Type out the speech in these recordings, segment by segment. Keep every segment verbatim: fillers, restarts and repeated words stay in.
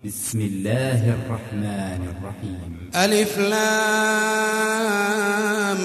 بسم الله الرحمن الرحيم. ألف لام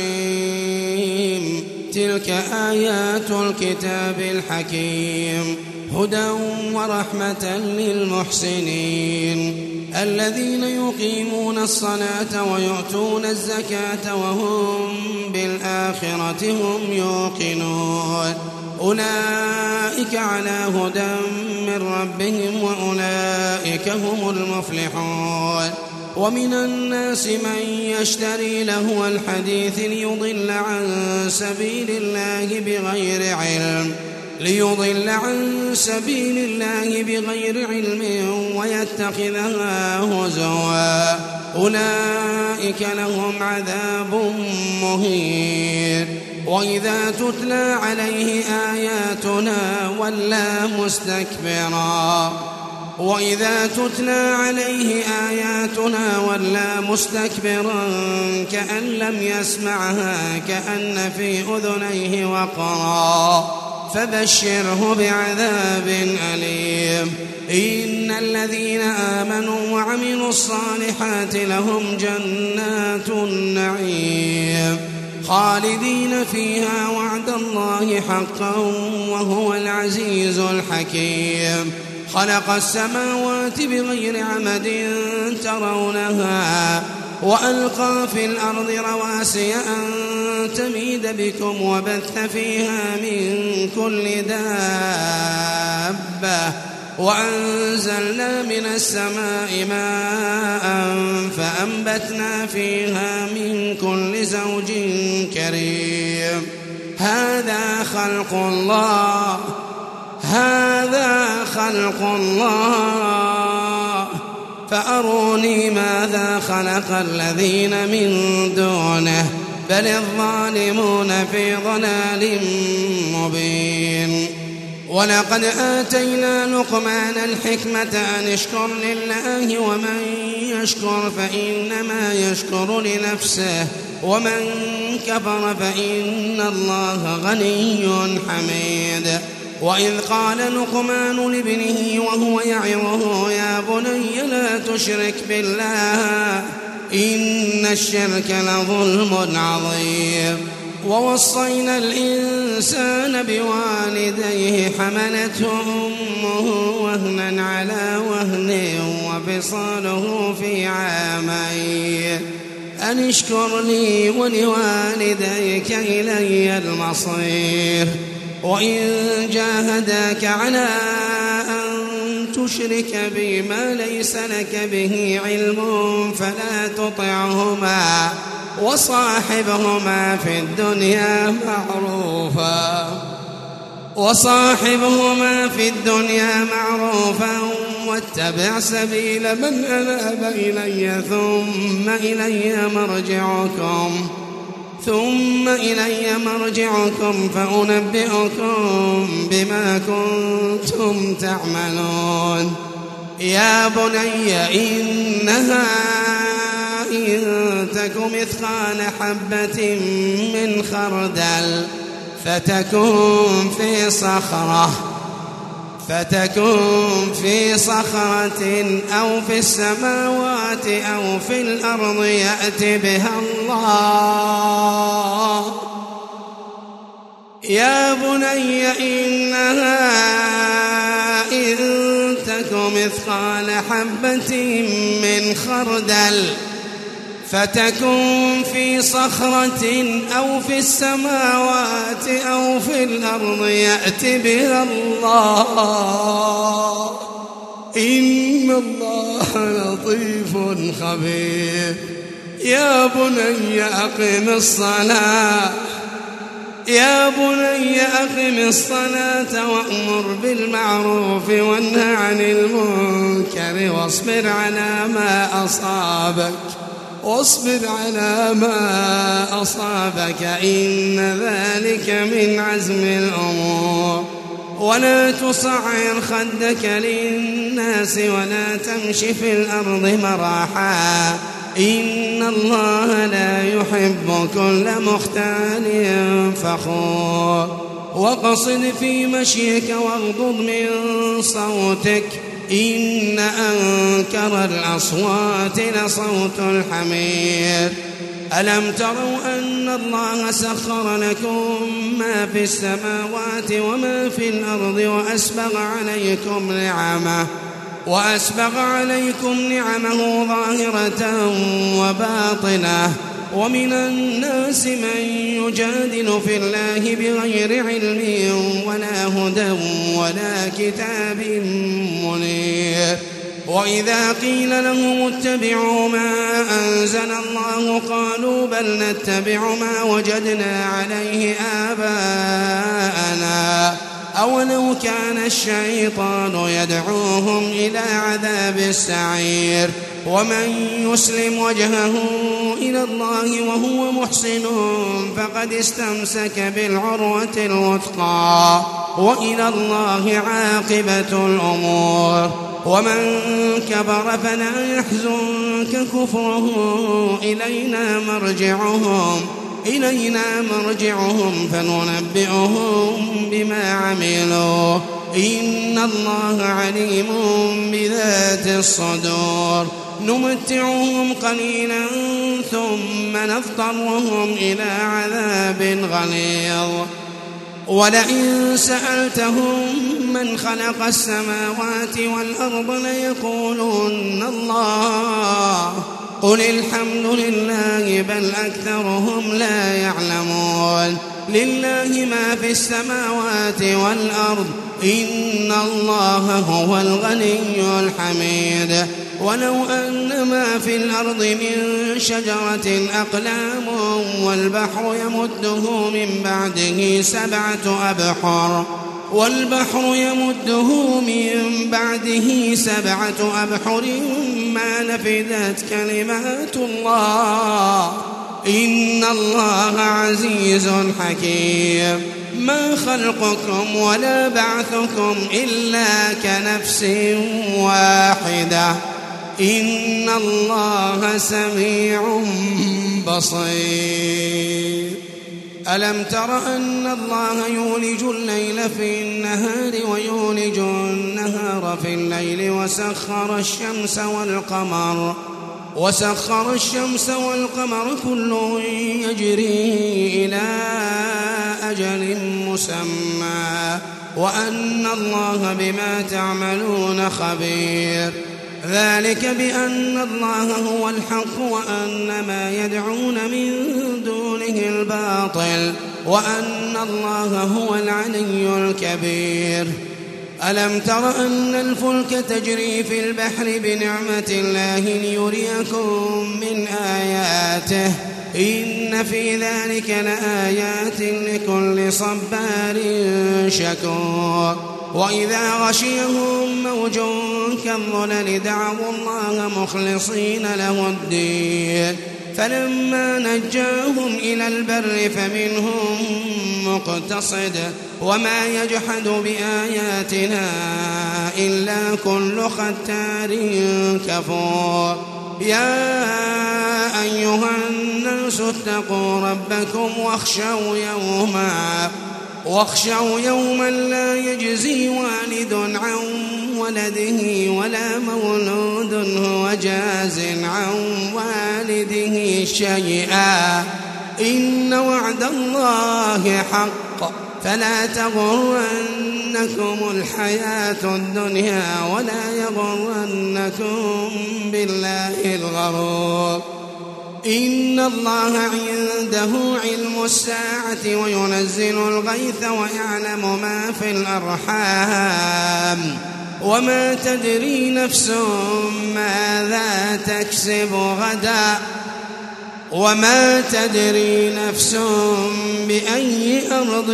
ميم. تلك آيات الكتاب الحكيم هدى ورحمة للمحسنين الذين يقيمون الصلاة ويؤتون الزكاة وهم بالآخرة هم يوقنون أولئك على هدى من ربهم وأولئك هم المفلحون. ومن الناس من يشتري لهو الحديث ليضل عن سبيل الله بغير علم ليضل عن سبيل الله بغير علم ويتخذها هزوا أولئك لهم عذاب مهين. وإذا تتلى عليه آياتنا ولى مستكبرا وإذا تتلى عليه آياتنا ولى مستكبرا كأن لم يسمعها كأن في أذنيه وقرا فبشره بعذاب أليم. إن الذين آمنوا وعملوا الصالحات لهم جنات النعيم خالدين فيها وعد الله حقا وهو العزيز الحكيم. خلق السماوات بغير عمد ترونها وألقى في الأرض رواسي أن تميد بكم وبث فيها من كل دابة وأنزلنا من السماء ماء فأنبتنا فيها من كل زوج كريم. هذا خلق الله هذا خلق الله فأروني ماذا خلق الذين من دونه بل الظالمون في ضلال مبين. ولقد آتينا لقمان الحكمة أن اشكر لله ومن يشكر فإنما يشكر لنفسه ومن كفر فإن الله غني حميد. وإذ قال لقمان لابنه وهو يعظه يا بني لا تشرك بالله إن الشرك لظلم عظيم. ووصينا الإنسان بوالديه حملته أمه وهنا على وهن وفصاله في عامين أن اشكر لي ولوالديك إلي المصير. وإن جاهداك على أن تشرك بي ما ليس لك به علم فلا تطعهما وصاحبهما في الدنيا معروفا وصاحبهما في الدنيا معروفا واتبع سبيل من أناب إلي ثم إلي مرجعكم ثم إلي مرجعكم فأنبئكم بما كنتم تعملون. يا بني إنها إن تك مثقال حبة من خردل فتكن في صخرة فتكن في صخرة أو في السماوات أو في الأرض يأتي بها الله. يا بني إنها إن تك مثقال حبة من خردل فتكن في صخرة أو في السماوات أو في الأرض يأتي بها الله إن الله لطيف خبير. يا بني أقم الصلاة يا بني أقم الصلاة وأمر بالمعروف وانه عن المنكر واصبر على ما أصابك واصبر على ما أصابك إن ذلك من عزم الأمور. ولا تصعر خدك للناس ولا تمش في الأرض مرحا إن الله لا يحب كل مختال فخور. وقصد في مشيك واغضض من صوتك إن أنكر الأصوات لصوت الحمير. ألم تروا أن الله سخر لكم ما في السماوات وما في الأرض وأسبغ عليكم نعمه وأسبغ عليكم نعمه ظاهرة وباطنة ومن الناس من يجادل في الله بغير علم ولا هدى ولا كتاب منير. وإذا قيل لهم اتبعوا ما أنزل الله قالوا بل نتبع ما وجدنا عليه آباءنا أولو كان الشيطان يدعوهم إلى عذاب السعير. ومن يسلم وجهه إلى الله وهو محسن فقد استمسك بالعروة الوثقى وإلى الله عاقبة الأمور. ومن كفر فلا يحزنك كفره إلينا مرجعهم إلينا مرجعهم فننبئهم بما عملوا إن الله عليم بذات الصدور. نمتعهم قليلا ثم نضطرهم إلى عذاب غليظ. ولئن سألتهم من خلق السماوات والأرض ليقولن الله قل الحمد لله بل أكثرهم لا يعلمون. لله ما في السماوات والأرض إن الله هو الغني الحميد. ولو أن ما في الأرض من شجرة أقلام والبحر يمده من بعده سبعة أبحر والبحر يمده من بعده سبعة أبحر ما نفدت كلمات الله إن الله عزيز حكيم. ما خلقكم ولا بعثكم إلا كنفس واحدة إن الله سميع بصير. ألم تر أن الله يولج الليل في النهار ويولج النهار في الليل وسخر الشمس والقمر وسخر الشمس والقمر كل يجري إلى أجل مسمى وأن الله بما تعملون خبير. ذلك بأن الله هو الحق وأن ما يدعون من دونه الباطل وأن الله هو العلي الكبير. ألم تر أن الفلك تجري في البحر بنعمة الله ليريكم من آياته إن في ذلك لآيات لكل صبار شكور. وإذا غشيهم موج كالظلل دعوا الله مخلصين له الدين فلما نجاهم إلى البر فمنهم مقتصد وما يجحد بآياتنا إلا كل ختار كفور. يا أيها الناس اتقوا ربكم واخشوا يوما واخشوا يوما لا يجزي والد عن ولده ولا مولود هو جاز عن والده شيئا إن وعد الله حق فلا تغرنكم الحياة الدنيا ولا يغرنكم بالله الغرور. إن الله عنده علم الساعة وينزل الغيث ويعلم ما في الأرحام وما تدري نفس ماذا تكسب غدا وما تدري نفس بأي أرض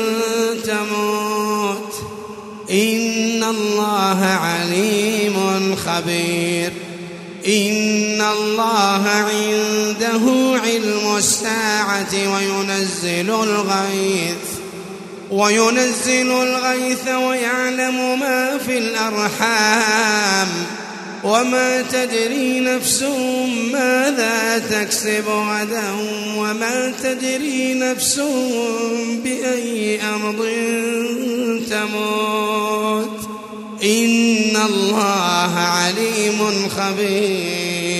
تموت إن الله عليم خبير. إن الله عنده علم الساعة وينزل الغيث وينزل الغيث ويعلم ما في الأرحام وما تدري نفس ماذا تكسب غدا وما تدري نفس بأي أرض تموت إن الله عليم خبير.